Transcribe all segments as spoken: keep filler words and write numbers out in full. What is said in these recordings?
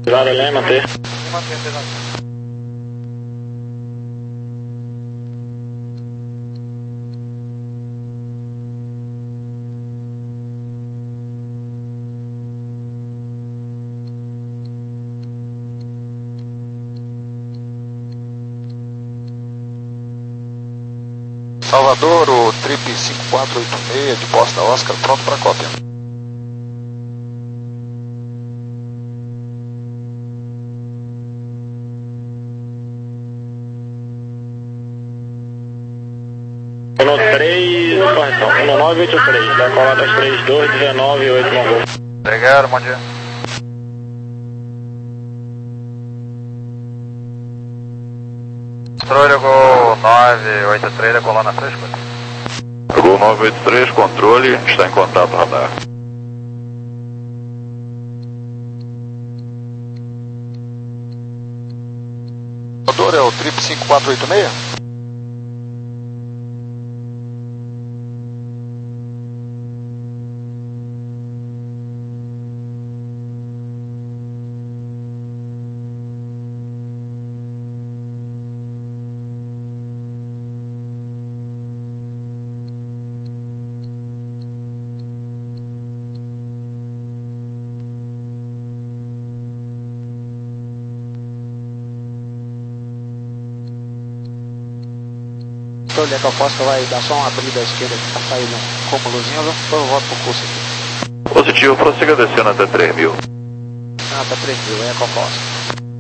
Claro, ele é manter. Manter, manter. Salvador, o Trip cinco quatro oito seis de Posta Oscar, pronto para cópia. um três, correção, um nove oito três, decola três três dois, dezenove oito, Mongol. Obrigado, bom dia. Controle Gol nove oito três, decolando a três coisas. Gol nove oito três, controle, está em contato radar. Salvador, é o Trip cinco quatro oito seis? Onde é que eu posso, vai dar só uma abrida à esquerda que tá saindo um cúmulozinho, depois eu volto pro curso aqui. Positivo, prossiga descendo até três mil. Ah, até três mil, aí é que eu posso.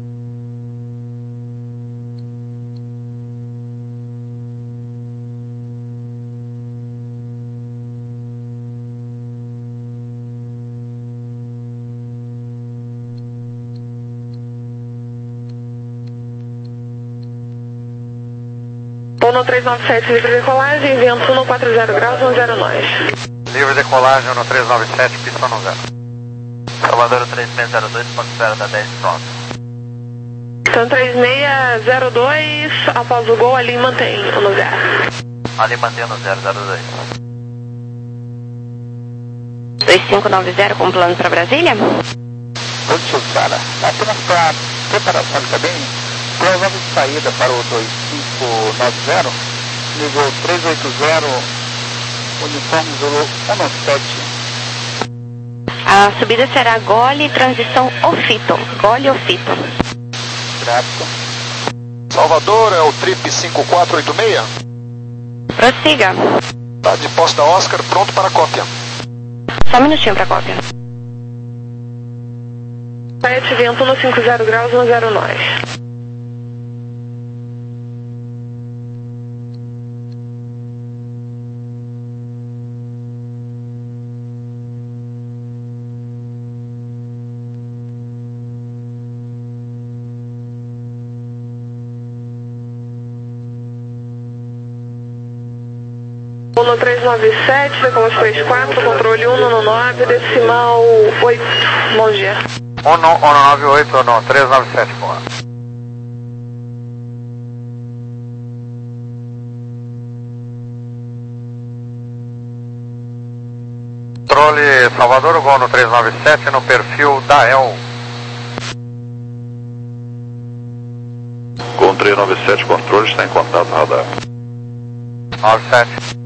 Uno três nove sete, livre decolagem, vento um quatro zero graus, um zero nove. Livre decolagem, Uno três nove sete, pista no zero. Salvador três seis zero dois, ponto zero da dez, pronto. Então três seis zero dois, após o gol, ali mantém o no zero. Ali mantém no zero zero dois. dois cinco nove zero com plano para Brasília? Positivo, Sara. Apenas para preparação também. Provável de saída para o dois cinco nove zero, nível três oito zero, uniforme Zulu um sete. A subida será Gole, transição Ofito. Gole Ofito. Grato. Salvador, é o Trip cinco quatro oito seis? Prossiga. Tá de Posta Oscar, pronto para cópia. Só um minutinho para cópia. sete, vento no cinco zero graus, um zero nove. Uno três nove sete, decolagem três quatro, controle um no nove, decimal oito, bom dia. um nove oito, Uno três nove sete, boa. Controle Salvador, Gol no três nove sete, no perfil da E L. Gol três nove sete, controle, está em contato radar. nove sete.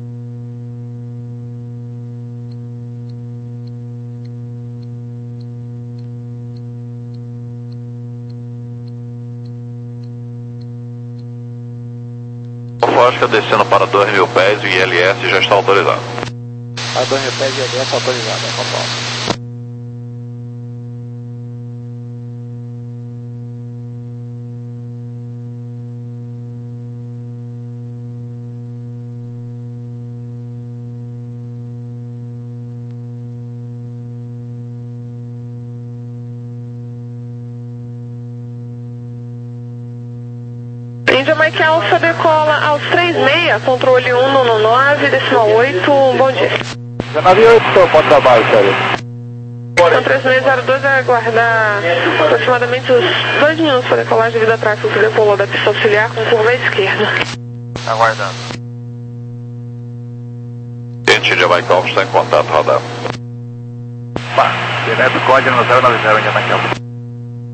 Fosca descendo para dois mil pés e I L S já está autorizado. Para dois mil pés e I L S autorizado, é que eu posso. Índia Mike Alpha decola aos três seis, controle um no nove, decimal oito, bom dia. dezenove oito, pode trabalho, sério. Então três seis zero dois vai aguardar aproximadamente uns dois minutos para decolagem devido ao tráfego que decolou da pista auxiliar com curva à esquerda. Aguardando. Gente de Mike Alpha está em contato radar. Pá, direto código no zero nove zero, Índia Mike Alpha.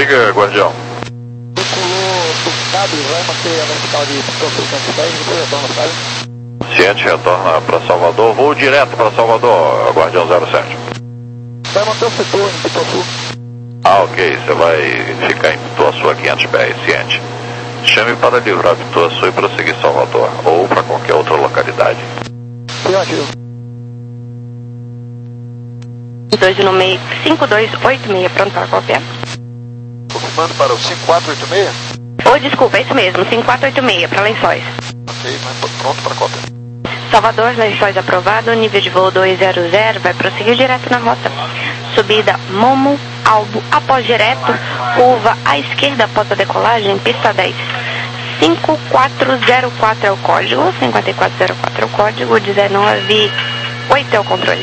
Diga, Guardião. Circulou subcado, vai manter a vertical de Pitofu cento e dez, depois retorna, sabe? Ciente, retorna para Salvador. Voo direto para Salvador, Guardião zero sete. Vai manter o setor em Pitofu. Ah, ok. Você vai ficar em Pituaçu a quinhentos B R, ciente. Chame para livrar Pituaçu e prosseguir Salvador, ou para qualquer outra localidade. Sim, ativo. dois no meio, cinco dois oito seis, pronto para copiar. Confirmando para o cinco quatro oito seis? Oh, desculpa, é isso mesmo, cinco quatro oito seis, para Lençóis. Ok, mas pronto para cópia. Salvador, Lençóis aprovado, nível de voo dois zero zero, vai prosseguir direto na rota. Subida Momo, Albo, após direto, curva à esquerda após a decolagem, pista dez. cinco quatro zero quatro é o código, cinquenta e quatro zero quatro é o código, dezenove oito é o controle.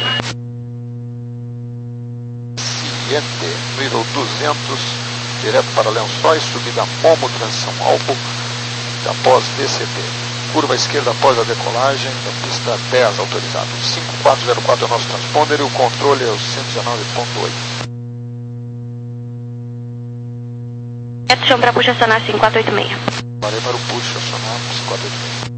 Ciente, nível duzentos, direto para Lençóis, subida Momo, transição Albo, após D C T. Curva à esquerda após a decolagem, da pista dez autorizado. cinco quatro zero quatro é o nosso transponder e o controle é o cento e dezenove ponto oito. Reto chão para puxa sonar cinco quatro oito seis. Parei para o push, acionar cinco quatro oito seis.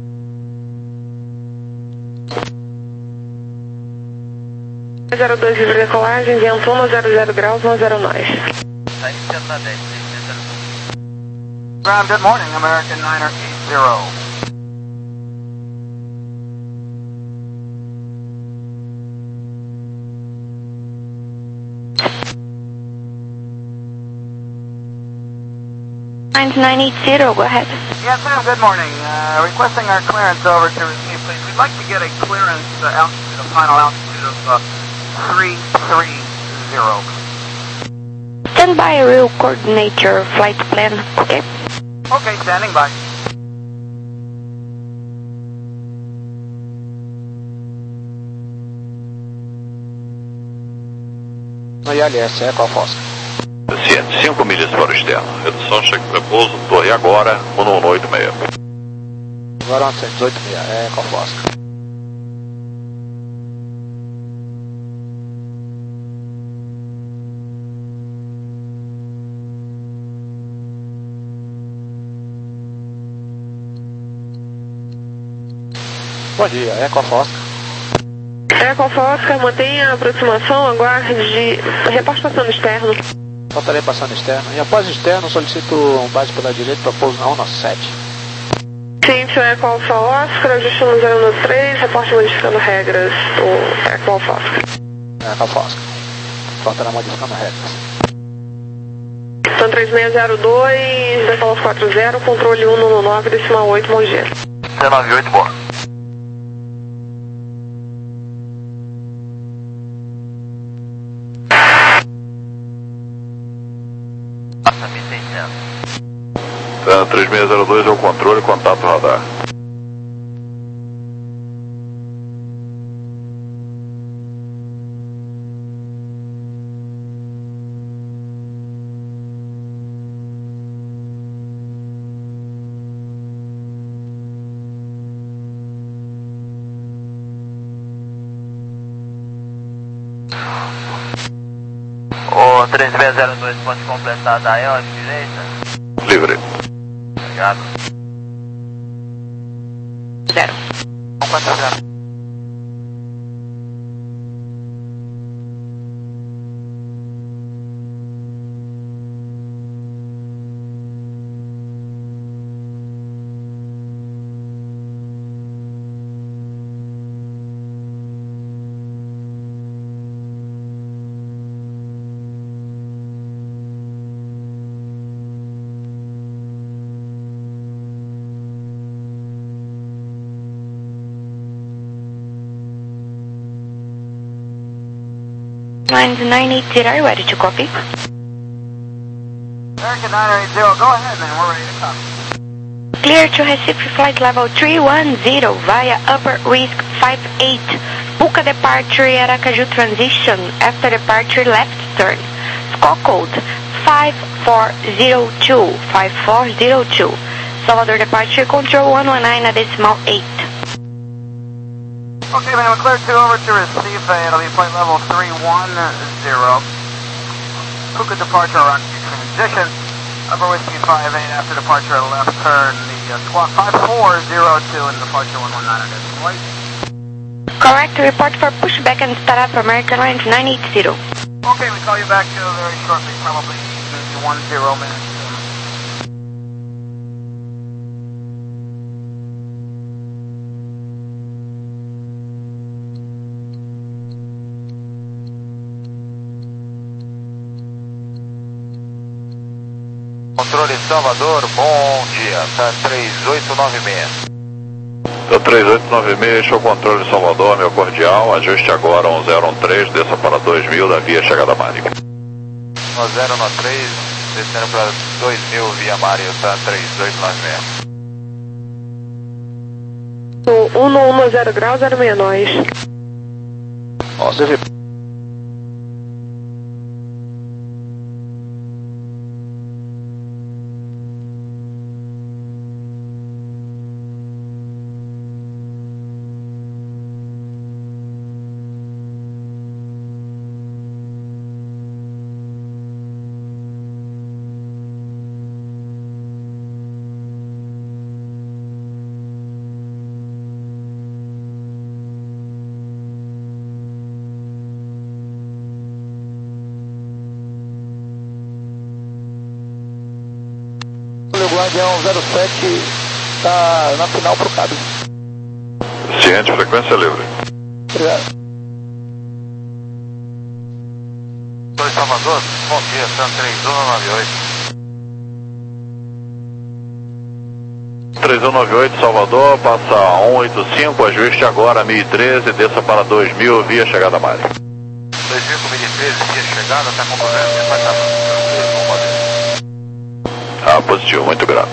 zero dois livre decolagem, vento um zero zero graus, um zero nove. Está iniciando na dez, Ground, good morning, American niner eight zero. nine eight zero, go ahead. Yes, ma'am, good morning. Uh, requesting our clearance over to receive, please. We'd like to get a clearance uh, altitude, a final altitude of uh, three three zero. Stand by, I will coordinate your flight plan, okay? Okay, standing by. No I L S, Eco Fosca. Ciente, cinco milhas para o externo. Redução, cheque prepouso, torre agora, um um oito seis. Agora cento e dezoito seis, é Eco Fosca. Bom dia, Eco Fosca. Eco Fosca, mantenha a aproximação, aguarde, reporte passando externo. Voltarei passando externo. E após externo, solicito um base pela direita para pouso na um nove sete. Ciente, Eco Alfa Oscar, ajuste no zero um três, reporte modificando regras do Eco Alfa Oscar. Eco Fosca. Voltará modificando regras. Então três seis zero dois, decola quatro zero, controle um nove nove, decimal oito, bom dia. dezenove oito, boa. Passa mil e seiscentos. três seis zero dois é o controle, contato radar. O três seis zero dois pode completar da E L direita? Livre. Obrigado. Zero. um quatro zero. nine eight zero, are you ready to copy? American niner eight zero, go ahead man, we're ready to copy. Clear to Recife flight level three one zero via upper risk five eight. Puka departure Aracaju transition after departure left turn. Score code five four zero two, five four zero two. Salvador departure control one one nine at decimal eight. Okay, man, we're clear to over to Recife. It'll be flight level three one zero. Puka departure on position. Upper Whiskey five eight after departure left turn, the uh, squawk five four zero two and departure one one nine on decimal eight. Correct, report for pushback and start for American Airlines nine eight zero. Okay, we call you back uh, very shortly, probably maybe one zero minutes. Controle Salvador, bom dia, tá três oito nove seis. Tá três oito nove seis, este é o controle Salvador, meu cordial, ajuste agora um zero um três, desça para dois mil da via chegada Mário. um zero um três, descendo para dois mil via Mário, tá três oito nove seis. um um zero grau, zero seis nós. Ó, deve... O Guardião zero sete está na final pro Cabo. Ciente, frequência livre. Obrigado. Oi, Salvador, bom dia, tá três um nove oito. três um nove oito, Salvador, passa cento e oitenta e cinco, ajuste agora mil e treze, desça para dois mil via chegada Mário. dois mil com mil e treze, via chegada, tá comandando, departamento. Ah, positivo, muito grato.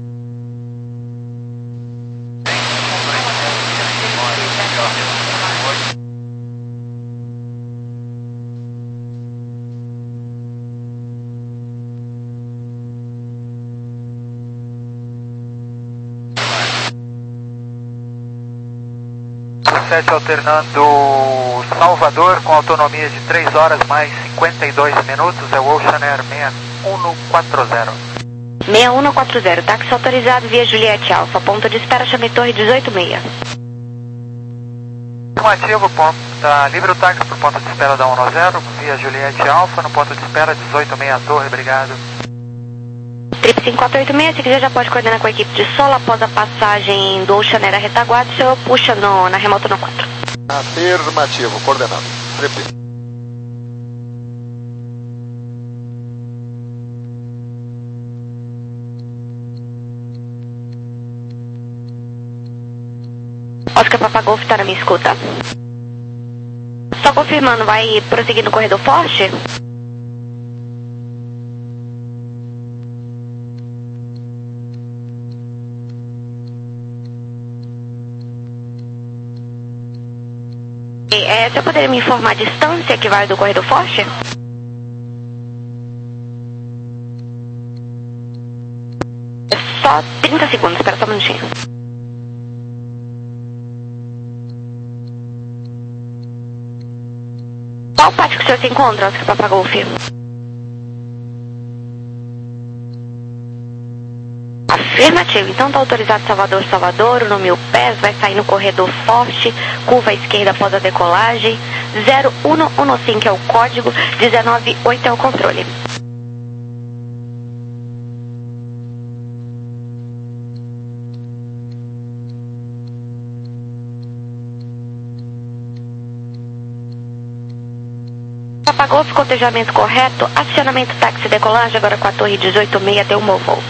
sete alternando Salvador com autonomia de três horas mais cinquenta e dois minutos, é o Ocean Air seis um quatro zero. seis um quatro zero, táxi autorizado via Juliette Alpha, ponto de espera Chame Torre dezoito seis. Afirmativo, ponto, tá livre o táxi para o ponto de espera da um zero, via Juliette Alpha, no ponto de espera dezoito seis Torre, obrigado. Trip cinco quatro oito seis, se quiser já pode coordenar com a equipe de solo após a passagem do Ocean Air à retaguarda, o senhor puxa no, na remota no quatro. Afirmativo, coordenado. Trip. Oscar Papa Golf está na minha escuta. Só confirmando, vai prosseguir no corredor forte? É, você poderia me informar a distância que vai do corredor forte? É só trinta segundos, espera só um minutinho. Qual parte que o senhor se encontra, Oscar Papa Golf? Afirmativo, então está autorizado Salvador, Salvador, no mil pés, vai sair no corredor forte, curva à esquerda após a decolagem, zero um um cinco é o código, dezenove oito é o controle. Apagou, cotejamento correto, acionamento táxi decolagem agora com a torre dezoito seis, deu um bom voo.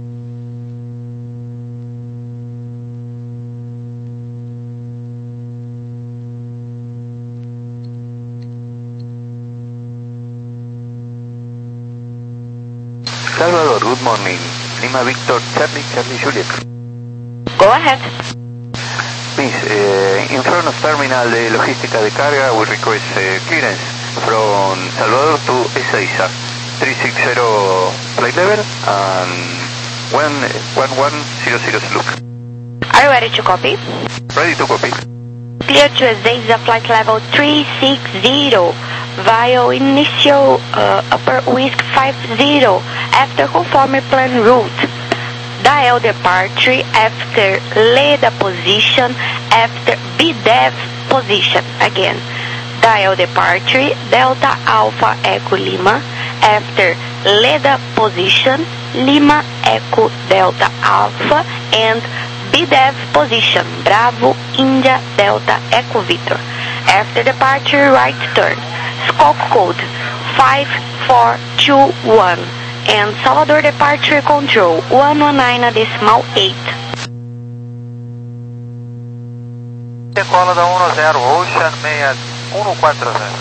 Salvador, good morning. Lima Victor, Charlie, Charlie Juliet. Go ahead. Please, uh, in front of terminal de logística de carga, we request uh, clearance from Salvador to Ezeiza. three six zero flight level and one one one zero zero look. Are you ready to copy? Ready to copy. clear to exit flight level three six zero via initial uh, upper whisk five zero after conforming plan route. Dial departure after Leda position after B D E V position. Again, dial departure Delta Alpha Echo Lima after Leda position Lima Echo Delta Alpha and B D E V position Bravo India Delta Echo Victor. After departure, right turn. Squawk code five four two one and Salvador departure control one one nine decimal eight. Decola da um zero, Ocean seis um quatro zero.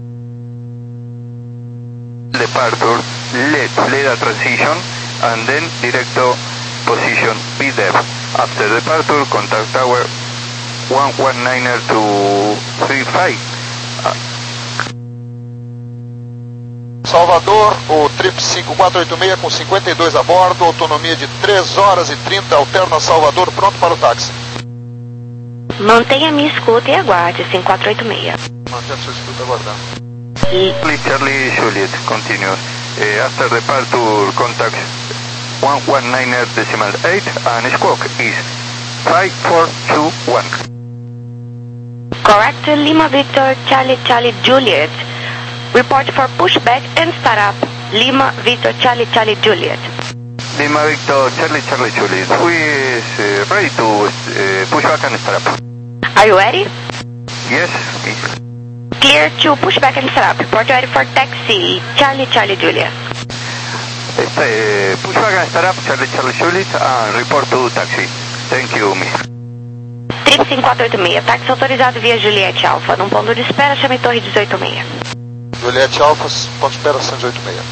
Departure, let Leda transition, and then directo position B D E V. After departure, contact tower one one nine two three five. Uh, Salvador, o Trip cinco quatro oito seis com cinquenta e dois a bordo, autonomia de três horas e trinta, alterna Salvador, pronto para o táxi. Mantenha minha escuta e aguarde, cinco quatro oito seis. Mantendo sua escuta aguardando. Charlie Charlie Juliet, continuous. Uh, after departure, contact one one nine decimal eight, and squawk is five four two one. Correct, Lima Victor Charlie Charlie Juliet. Report for pushback and startup. Lima Victor Charlie Charlie Juliet. Lima Victor Charlie Charlie Juliet. Who is uh, ready to uh, push back and start up? Are you ready? Yes. Clear to pushback and start up. Report ready for taxi. Charlie Charlie Juliet. Este, push back and start up. Charlie Charlie Juliet and report to taxi. Thank you, miss. Trip cinco quatro oito seis. Táxi autorizado via Juliette Alpha. Num ponto de espera, chame Torre dezoito seis. Juliette Alpha, ponto de espera cento e oito seis.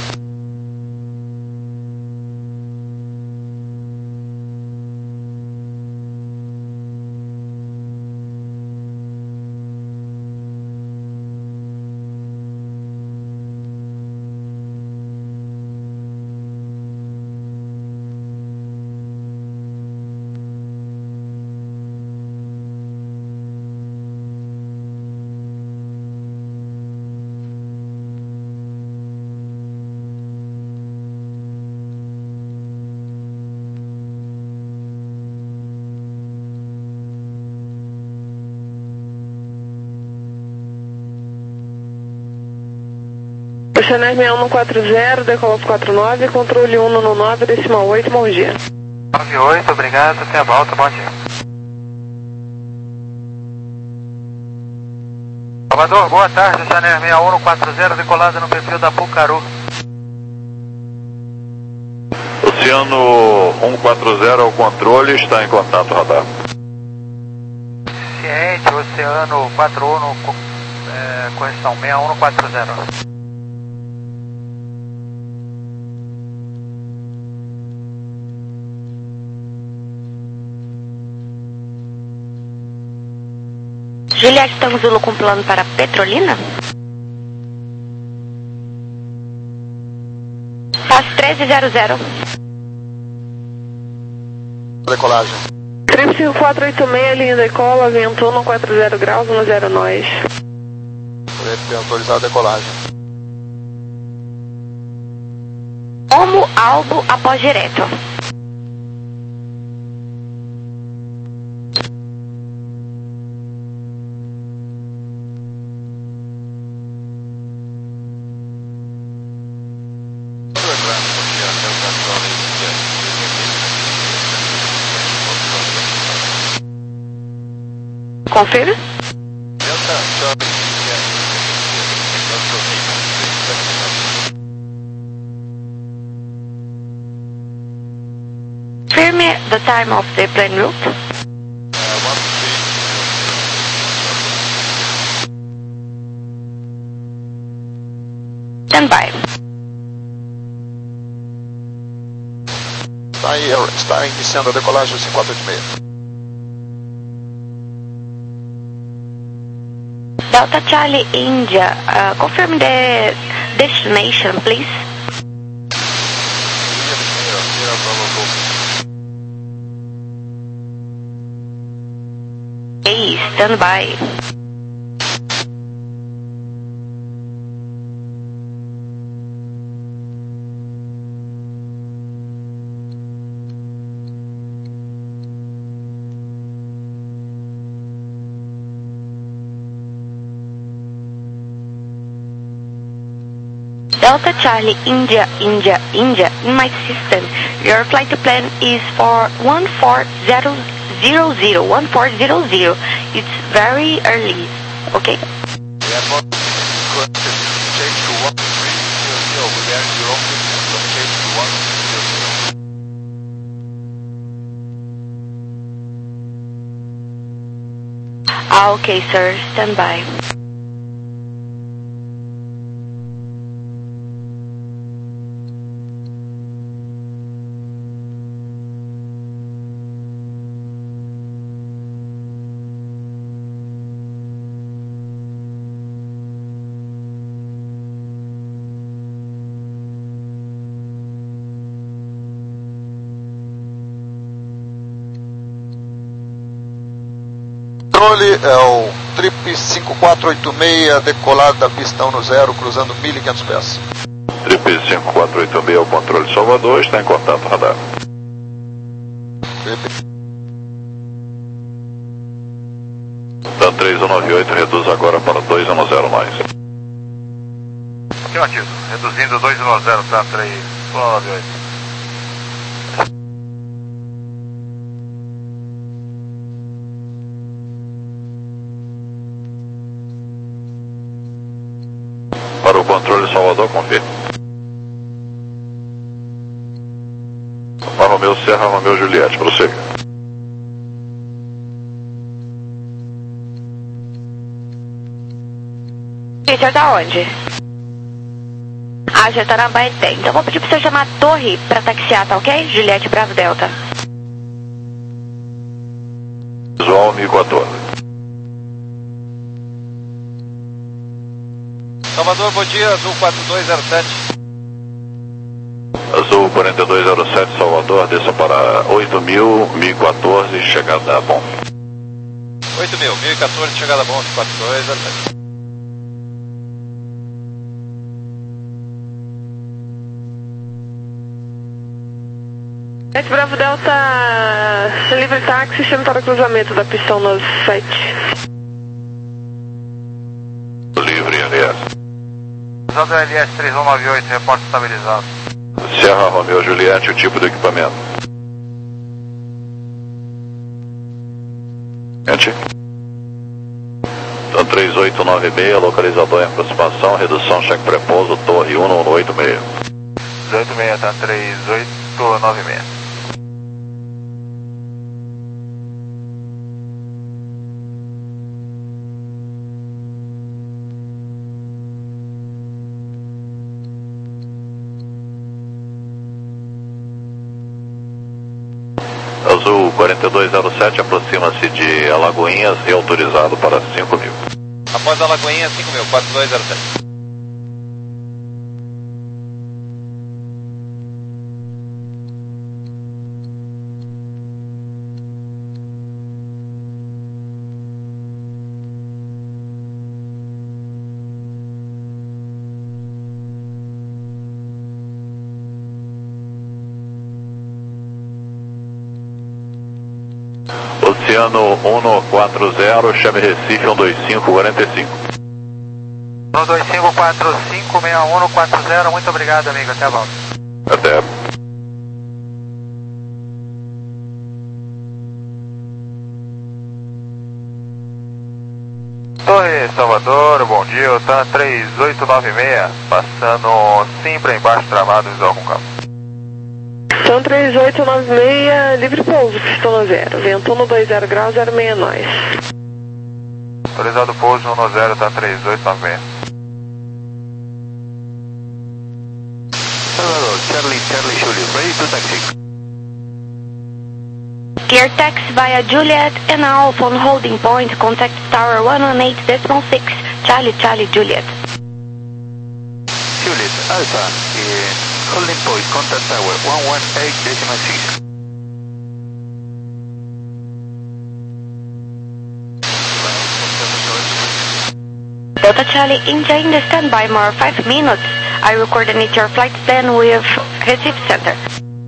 Chanel seis um quatro zero, decola quatro nove, controle cento e nove decimal oito, bom dia. nove oito, obrigado, até a volta, bom dia. Salvador, boa tarde, Chanel seis um quatro zero, decolada no perfil da Pucaru. Oceano um quatro zero ao controle, está em contato radar. Ciente, Oceano quatro um, é, correção seis um quatro zero. Juliette Tanzulo com plano para Petrolina? Passo treze zero zero. Decolagem. Trip cinco quatro oito seis, linha decola, vento um quatro zero graus, um zero nós. Trip autorizado a decolagem. Homo Albo após direto. Confirma? Confirm the time of the plane route. Stand by. Está, aí, está iniciando a decolagem cinco quatro oito seis. Delta Charlie India, uh, confirm the destination, please. Hey, stand by. Delta Charlie, India, India, India, in my system, your flight plan is for one four zero zero zero, one four zero zero. It's very early, okay? We are not going to change to one three zero zero, we are in Europe, so change to one zero zero. Ah, okay, sir, stand by. Controle é o Trip cinco quatro oito seis, decolado da pista um zero, cruzando mil e quinhentos pés. Trip cinco quatro oito seis, o controle Salvador, está em contato radar. Dan três um nove oito, reduz agora para dois um zero mais. Afirmativo, reduzindo dois um zero, Dan três um nove oito. Para o controle Salvador, confirme. Para Romeu Serra, Romeu Juliette, prossiga. O senhor tá onde? Ah, o senhor tá na Baeté. Então eu vou pedir pro senhor chamar a torre pra taxiar, tá ok? Juliette Bravo Delta. Visual mil e quatorze. Salvador, bom dia, Azul quatro dois zero sete. Azul quarenta e dois zero sete, Salvador, desça para oito mil, mil e quatorze, chegada bom. oito mil, mil e quatorze, chegada bom, quatro dois zero sete. Esse Bravo Delta, livre táxi, chame para o cruzamento da pista um sete. Livre, L S. Usando o L S três um nove oito, reporte estabilizado. Serra, Romeu Juliette, o tipo do equipamento. Gente. Dan três oito nove seis, localizador em aproximação, redução, cheque prepouso, torre um um oito seis. oito seis, Dan três oito nove seis. Azul quarenta e dois zero sete, aproxima-se de Alagoinhas e autorizado para cinco mil. Após Alagoinhas, cinco mil, quatro dois zero sete. Oceano um quatro zero, chame Recife um dois cinco quatro cinco. um dois cinco quatro cinco seis um quatro zero, muito obrigado, amigo, até a volta. Até. Oi, Salvador, bom dia, o TAN três oito nove seis, passando Simpra embaixo travado, visual com campo. Então três oito nove seis, livre pouso, pistona zero, vento um dois zero graus, zero seis nós. Autorizado pouso um zero, TAN três oito nove seis. Salvador, Charlie, Charlie, Julio, ready to taxi. Clear taxi via Juliet and Alpha on holding point, contact tower one one eight point six, Charlie, Charlie, Juliet. Juliet, Alpha, eh, holding point, contact tower one one eight point six. Delta Charlie, India in the standby more five minutes. I will coordinate your flight plan with Recife Center.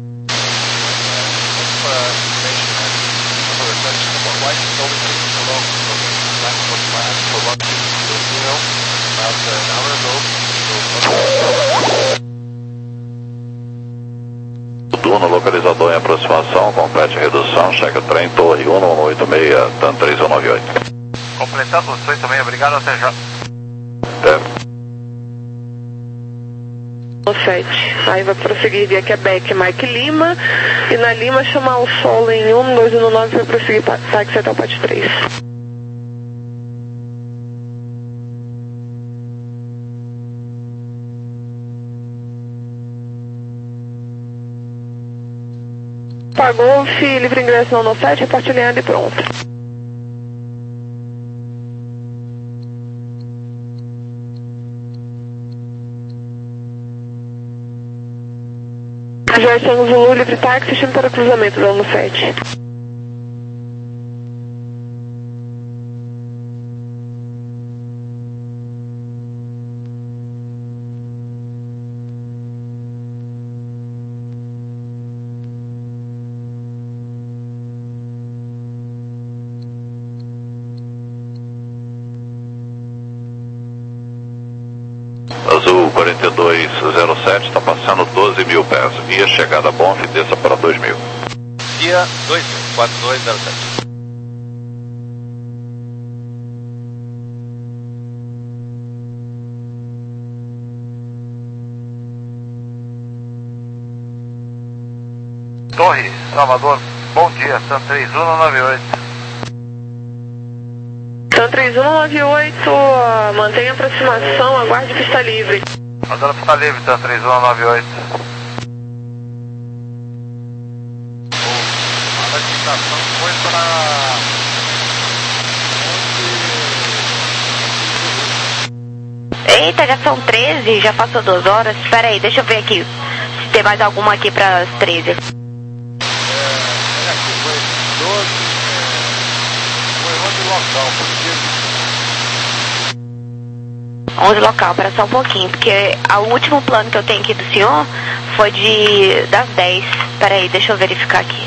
Turno localizador em aproximação, complete a redução, checa trem, torre um um oito seis, TAM três um nove oito. Completando os oito seis, obrigado, até já. Até. sete. Aí vai prosseguir via Quebec, Mike Lima, e na Lima chamar o solo em um dois um nove para prosseguir táxi até o Pat três. Pagou, livre ingresso no sete, reporte alinhado e pronto. Jason Zulu, livre táxi, chame para cruzamento, zona sete. Azul quarenta e dois zero sete, está passando doze mil pés. Via chegada Bonf, desça para dois mil. Dia dois mil, quatro dois zero sete. Torre, Salvador, bom dia, TAM três um nove oito. TAM três um nove oito, mantenha aproximação, aguarde pista livre. Aguarde pista livre, TAM três um nove oito. A notificação foi para... Eita, já são treze, já passou duas horas. Espera aí, deixa eu ver aqui se tem mais alguma aqui para as treze. É, aqui foi doze, é, foi onde local, porque... onze local, para só um pouquinho, porque o último plano que eu tenho aqui do senhor foi de das dez. Espera aí, deixa eu verificar aqui.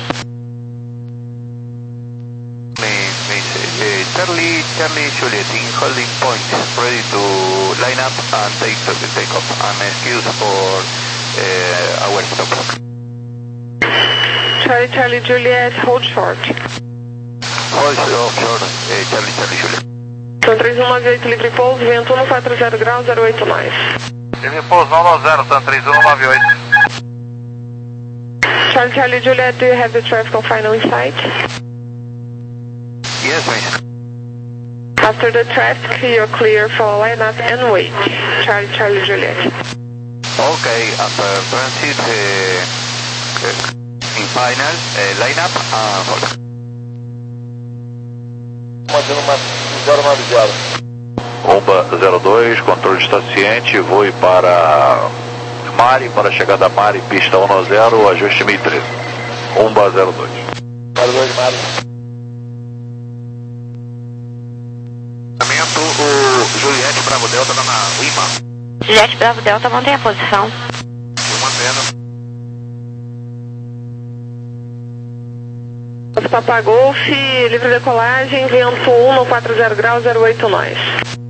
Charlie, Charlie, Juliet, in holding point, ready to line up and take to the takeoff. And excuse for uh, our stop. Charlie, Charlie, Juliet, hold short. Hold short, short, uh, Charlie, Charlie, Juliet. TAM três um nove oito, livre pouso, vento um quatro zero graus, zero oito mais. Livre pouso, não zero, TAM três um nove oito. Charlie, Charlie, Juliet, do you have the traffic on final in sight? Yes, miss. After the traffic, you're clear for line up and wait. Charlie, Charlie, Juliet. Okay, after transit uh, uh, in final, uh, line up and hold. zero nove zero. Omba zero dois, controle estaciente, voe para Mari, para chegada Mari, pista um zero, ajuste mil e treze. Omba zero dois. zero dois, Mari. O Juliette Bravo Delta tá na Lima. Juliette Bravo Delta, mantém a posição. Fui mantendo. Papa Golf, livre decolagem, vento um no quatro zero graus, zero oito nós.